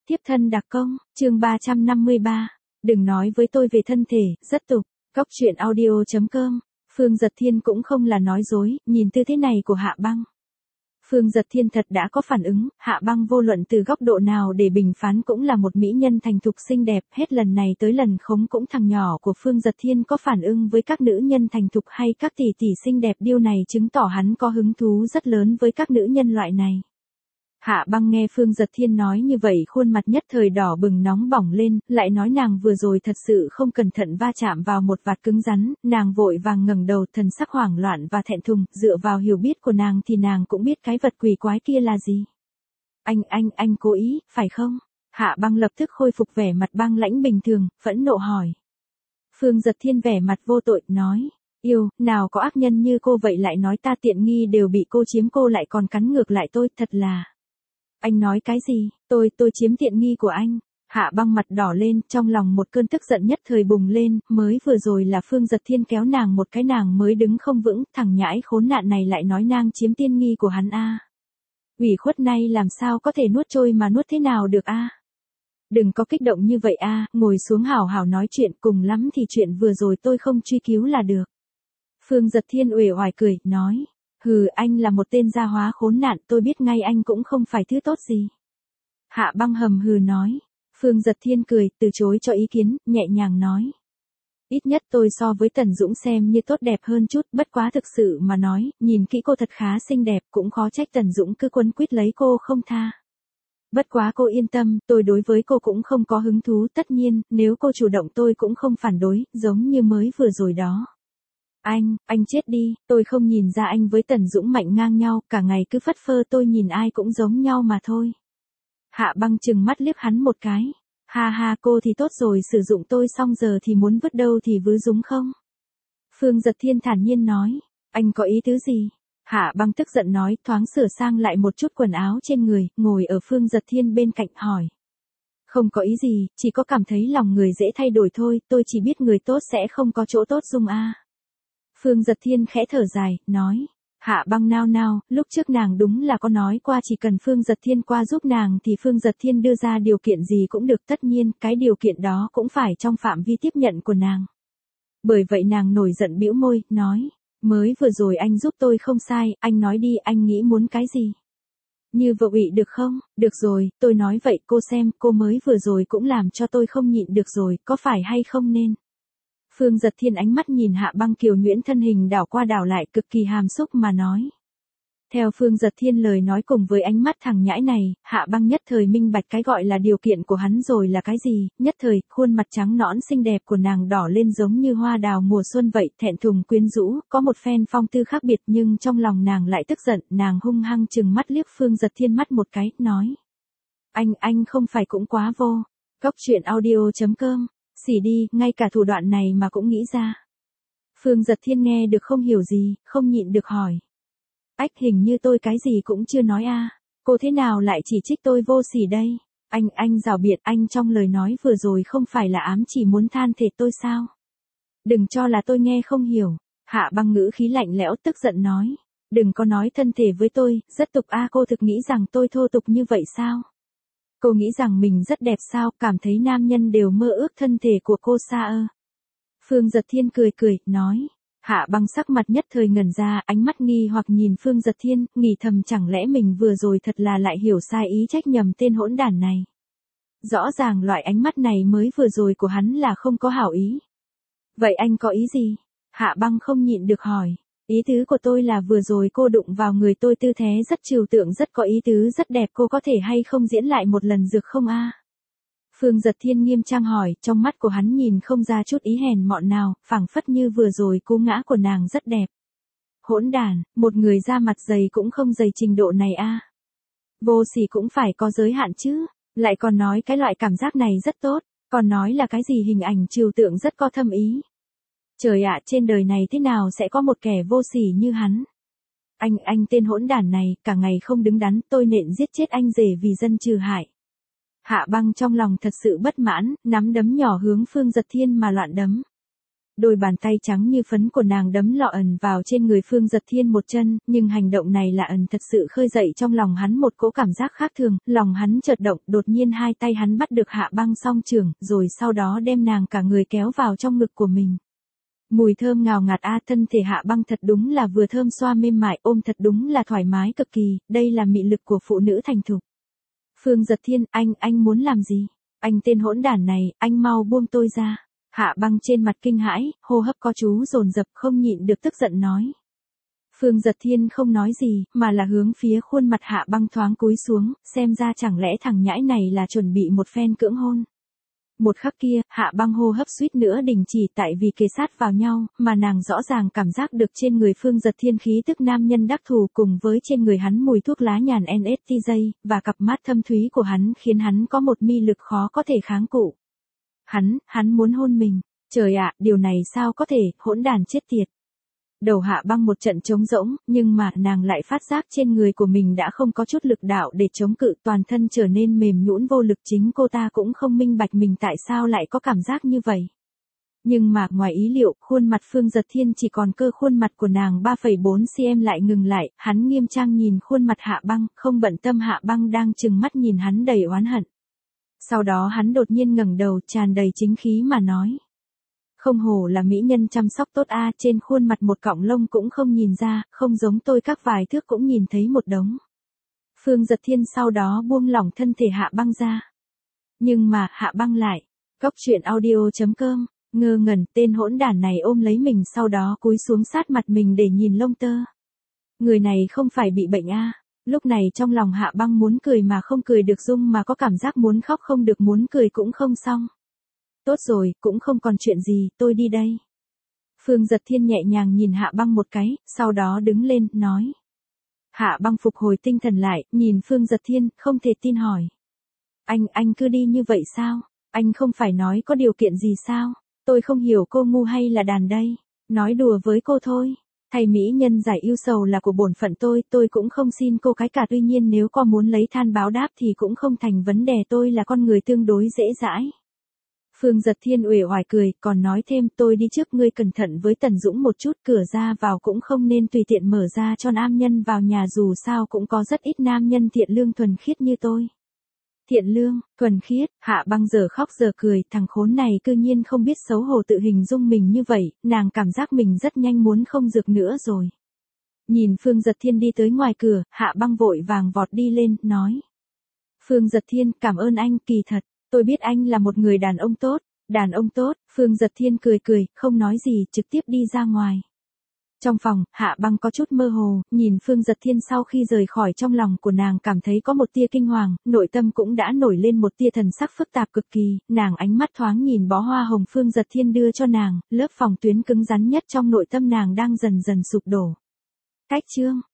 Tiếp thân đặc công, chương 353. Đừng nói với tôi về thân thể, rất tục. Cóc truyện audio.com. Phương Dật Thiên cũng không là nói dối, nhìn tư thế này của Hạ Băng. Phương Dật Thiên thật đã có phản ứng, Hạ Băng vô luận từ góc độ nào để bình phán cũng là một mỹ nhân thành thục xinh đẹp, hết lần này tới lần khống cũng thằng nhỏ của Phương Dật Thiên có phản ứng với các nữ nhân thành thục hay các tỷ tỷ xinh đẹp, điều này chứng tỏ hắn có hứng thú rất lớn với các nữ nhân loại này. Hạ Băng nghe Phương Dật Thiên nói như vậy khuôn mặt nhất thời đỏ bừng nóng bỏng lên, lại nói nàng vừa rồi thật sự không cẩn thận va chạm vào một vạt cứng rắn, nàng vội vàng ngẩng đầu thần sắc hoảng loạn và thẹn thùng, dựa vào hiểu biết của nàng thì nàng cũng biết cái vật quỷ quái kia là gì. Anh cố ý, phải không? Hạ Băng lập tức khôi phục vẻ mặt băng lãnh bình thường, phẫn nộ hỏi. Phương Dật Thiên vẻ mặt vô tội, nói. Yêu, nào có ác nhân như cô vậy lại nói ta tiện nghi đều bị cô chiếm cô lại còn cắn ngược lại tôi, thật là. Anh nói cái gì, tôi chiếm tiện nghi của anh. Hạ Băng mặt đỏ lên, trong lòng một cơn tức giận nhất thời bùng lên, mới vừa rồi là Phương Dật Thiên kéo nàng một cái nàng mới đứng không vững, thằng nhãi khốn nạn này lại nói nàng chiếm tiện nghi của hắn a. Ủy khuất này làm sao có thể nuốt trôi mà nuốt thế nào được a. Đừng có kích động như vậy a, ngồi xuống hảo hảo nói chuyện, cùng lắm thì chuyện vừa rồi tôi không truy cứu là được. Phương Dật Thiên uể oải cười, nói. Hừ, anh là một tên gia hóa khốn nạn, tôi biết ngay anh cũng không phải thứ tốt gì. Hạ Băng hầm hừ nói. Phương Dật Thiên cười, từ chối cho ý kiến, nhẹ nhàng nói. Ít nhất tôi so với Tần Dũng xem như tốt đẹp hơn chút, bất quá thực sự mà nói, nhìn kỹ cô thật khá xinh đẹp, cũng khó trách Tần Dũng cứ quấn quýt lấy cô không tha. Bất quá cô yên tâm, tôi đối với cô cũng không có hứng thú, tất nhiên, nếu cô chủ động tôi cũng không phản đối, giống như mới vừa rồi đó. Anh chết đi, tôi không nhìn ra anh với Tần Dũng mạnh ngang nhau, cả ngày cứ phất phơ tôi nhìn ai cũng giống nhau mà thôi. Hạ Băng trừng mắt liếc hắn một cái. Ha ha, cô thì tốt rồi, sử dụng tôi xong giờ thì muốn vứt đâu thì vứ đúng không? Phương Dật Thiên thản nhiên nói. Anh có ý tứ gì? Hạ Băng tức giận nói, thoáng sửa sang lại một chút quần áo trên người, ngồi ở Phương Dật Thiên bên cạnh hỏi. Không có ý gì, chỉ có cảm thấy lòng người dễ thay đổi thôi, tôi chỉ biết người tốt sẽ không có chỗ tốt dung a. Phương Dật Thiên khẽ thở dài, nói. Hạ Băng nao nao, lúc trước nàng đúng là có nói qua chỉ cần Phương Dật Thiên qua giúp nàng thì Phương Dật Thiên đưa ra điều kiện gì cũng được, tất nhiên, cái điều kiện đó cũng phải trong phạm vi tiếp nhận của nàng. Bởi vậy nàng nổi giận bĩu môi, nói. Mới vừa rồi anh giúp tôi không sai, anh nói đi, anh nghĩ muốn cái gì? Như vợ ủy được không? Được rồi, tôi nói vậy cô xem, cô mới vừa rồi cũng làm cho tôi không nhịn được rồi, có phải hay không nên? Phương Dật Thiên ánh mắt nhìn Hạ Băng kiều nhuyễn thân hình đảo qua đảo lại cực kỳ hàm xúc mà nói. Theo Phương Dật Thiên lời nói cùng với ánh mắt thằng nhãi này, Hạ Băng nhất thời minh bạch cái gọi là điều kiện của hắn rồi là cái gì, nhất thời, khuôn mặt trắng nõn xinh đẹp của nàng đỏ lên giống như hoa đào mùa xuân vậy, thẹn thùng quyến rũ, có một phen phong tư khác biệt nhưng trong lòng nàng lại tức giận, nàng hung hăng trừng mắt liếc Phương Dật Thiên mắt một cái, nói. Anh không phải cũng quá vô. Cóc truyện audio.com. Xỉ đi, ngay cả thủ đoạn này mà cũng nghĩ ra. Phương Dật Thiên nghe được không hiểu gì, không nhịn được hỏi. Hình như tôi cái gì cũng chưa nói a. Cô thế nào lại chỉ trích tôi vô sỉ đây? Anh rào biện, anh trong lời nói vừa rồi không phải là ám chỉ muốn than thệt tôi sao? Đừng cho là tôi nghe không hiểu. Hạ Băng ngữ khí lạnh lẽo tức giận nói. Đừng có nói thân thể với tôi, rất tục a. Cô thực nghĩ rằng tôi thô tục như vậy sao? Cô nghĩ rằng mình rất đẹp sao, cảm thấy nam nhân đều mơ ước thân thể của cô sao? Phương Dật Thiên cười, nói. Hạ Băng sắc mặt nhất thời ngẩn ra, ánh mắt nghi hoặc nhìn Phương Dật Thiên, nghĩ thầm chẳng lẽ mình vừa rồi thật là lại hiểu sai ý trách nhầm tên hỗn đản này. Rõ ràng loại ánh mắt này mới vừa rồi của hắn là không có hảo ý. Vậy anh có ý gì? Hạ Băng không nhịn được hỏi. Ý tứ của tôi là vừa rồi cô đụng vào người tôi tư thế rất trừu tượng, rất có ý tứ, rất đẹp, cô có thể hay không diễn lại một lần được không a? Phương Dật Thiên nghiêm trang hỏi, trong mắt của hắn nhìn không ra chút ý hèn mọn nào, phảng phất như vừa rồi cú ngã của nàng rất đẹp. Hỗn đản, một người da mặt dày cũng không dày trình độ này a. Vô sỉ cũng phải có giới hạn chứ, lại còn nói cái loại cảm giác này rất tốt, còn nói là cái gì hình ảnh trừu tượng rất có thâm ý. Trời ạ, trên đời này thế nào sẽ có một kẻ vô sỉ như hắn? Anh tên hỗn đản này, cả ngày không đứng đắn, tôi nện giết chết anh rể vì dân trừ hại. Hạ Băng trong lòng thật sự bất mãn, nắm đấm nhỏ hướng Phương Dật Thiên mà loạn đấm. Đôi bàn tay trắng như phấn của nàng đấm lọ ẩn vào trên người Phương Giật Thiên một chân, nhưng hành động này là ẩn thật sự khơi dậy trong lòng hắn một cỗ cảm giác khác thường, lòng hắn chợt động, đột nhiên hai tay hắn bắt được Hạ Băng song trưởng, rồi sau đó đem nàng cả người kéo vào trong ngực của mình. Mùi thơm ngào ngạt thân thể Hạ Băng thật đúng là vừa thơm xoa mềm mại, ôm thật đúng là thoải mái cực kỳ, đây là mị lực của phụ nữ thành thục. Phương Giật Thiên, anh muốn làm gì? Anh tên hỗn đản này, anh mau buông tôi ra. Hạ Băng trên mặt kinh hãi, hô hấp có chú dồn dập không nhịn được tức giận nói. Phương Giật Thiên không nói gì, mà là hướng phía khuôn mặt Hạ Băng thoáng cúi xuống, xem ra chẳng lẽ thằng nhãi này là chuẩn bị một phen cưỡng hôn. Một khắc kia, Hạ Băng hô hấp suýt nữa đình chỉ tại vì kề sát vào nhau, mà nàng rõ ràng cảm giác được trên người Phương Giật Thiên khí tức nam nhân đắc thù cùng với trên người hắn mùi thuốc lá nhàn NSTJ, và cặp mắt thâm thúy của hắn khiến hắn có một mị lực khó có thể kháng cự. Hắn muốn hôn mình. Trời ạ, điều này sao có thể, hỗn đàn chết tiệt. Đầu Hạ Băng một trận trống rỗng, nhưng mà nàng lại phát giác trên người của mình đã không có chút lực đạo để chống cự, toàn thân trở nên mềm nhũn vô lực, chính cô ta cũng không minh bạch mình tại sao lại có cảm giác như vậy. Nhưng mà ngoài ý liệu, khuôn mặt Phương Giật Thiên chỉ còn cơ khuôn mặt của nàng 3,4 cm lại ngừng lại, hắn nghiêm trang nhìn khuôn mặt Hạ Băng, không bận tâm Hạ Băng đang trừng mắt nhìn hắn đầy oán hận. Sau đó hắn đột nhiên ngẩng đầu tràn đầy chính khí mà nói. Không hổ là mỹ nhân chăm sóc tốt trên khuôn mặt một cọng lông cũng không nhìn ra, không giống tôi các vài thước cũng nhìn thấy một đống. Phương Giật Thiên sau đó buông lỏng thân thể Hạ Băng ra. Nhưng mà, Hạ Băng lại. Cóc truyện audio.com, ngơ ngẩn, tên hỗn đản này ôm lấy mình sau đó cúi xuống sát mặt mình để nhìn lông tơ. Người này không phải bị bệnh Lúc này trong lòng Hạ Băng muốn cười mà không cười được dung mà có cảm giác muốn khóc không được muốn cười cũng không xong. Tốt rồi, cũng không còn chuyện gì, tôi đi đây. Phương Giật Thiên nhẹ nhàng nhìn Hạ Băng một cái, sau đó đứng lên, nói. Hạ Băng phục hồi tinh thần lại, nhìn Phương Giật Thiên, không thể tin hỏi. Anh cứ đi như vậy sao? Anh không phải nói có điều kiện gì sao? Tôi không hiểu cô ngu hay là đàn đây. Nói đùa với cô thôi. Thầy mỹ nhân giải ưu sầu là của bổn phận tôi cũng không xin cô cái cả, tuy nhiên nếu có muốn lấy than báo đáp thì cũng không thành vấn đề, tôi là con người tương đối dễ dãi. Phương Giật Thiên uể oải cười, còn nói thêm, tôi đi trước, ngươi cẩn thận với Tần Dũng một chút, cửa ra vào cũng không nên tùy tiện mở ra cho nam nhân vào nhà, dù sao cũng có rất ít nam nhân thiện lương thuần khiết như tôi. Thiện lương, thuần khiết, Hạ Băng giờ khóc giờ cười, thằng khốn này cư nhiên không biết xấu hổ tự hình dung mình như vậy, nàng cảm giác mình rất nhanh muốn không dược nữa rồi. Nhìn Phương Giật Thiên đi tới ngoài cửa, Hạ Băng vội vàng vọt đi lên, nói. Phương Giật Thiên, cảm ơn anh, kỳ thật, tôi biết anh là một người đàn ông tốt. Đàn ông tốt, Phương Giật Thiên cười, không nói gì, trực tiếp đi ra ngoài. Trong phòng, Hạ Băng có chút mơ hồ, nhìn Phương Giật Thiên sau khi rời khỏi, trong lòng của nàng cảm thấy có một tia kinh hoàng, nội tâm cũng đã nổi lên một tia thần sắc phức tạp cực kỳ, nàng ánh mắt thoáng nhìn bó hoa hồng Phương Giật Thiên đưa cho nàng, lớp phòng tuyến cứng rắn nhất trong nội tâm nàng đang dần dần sụp đổ. Cách chương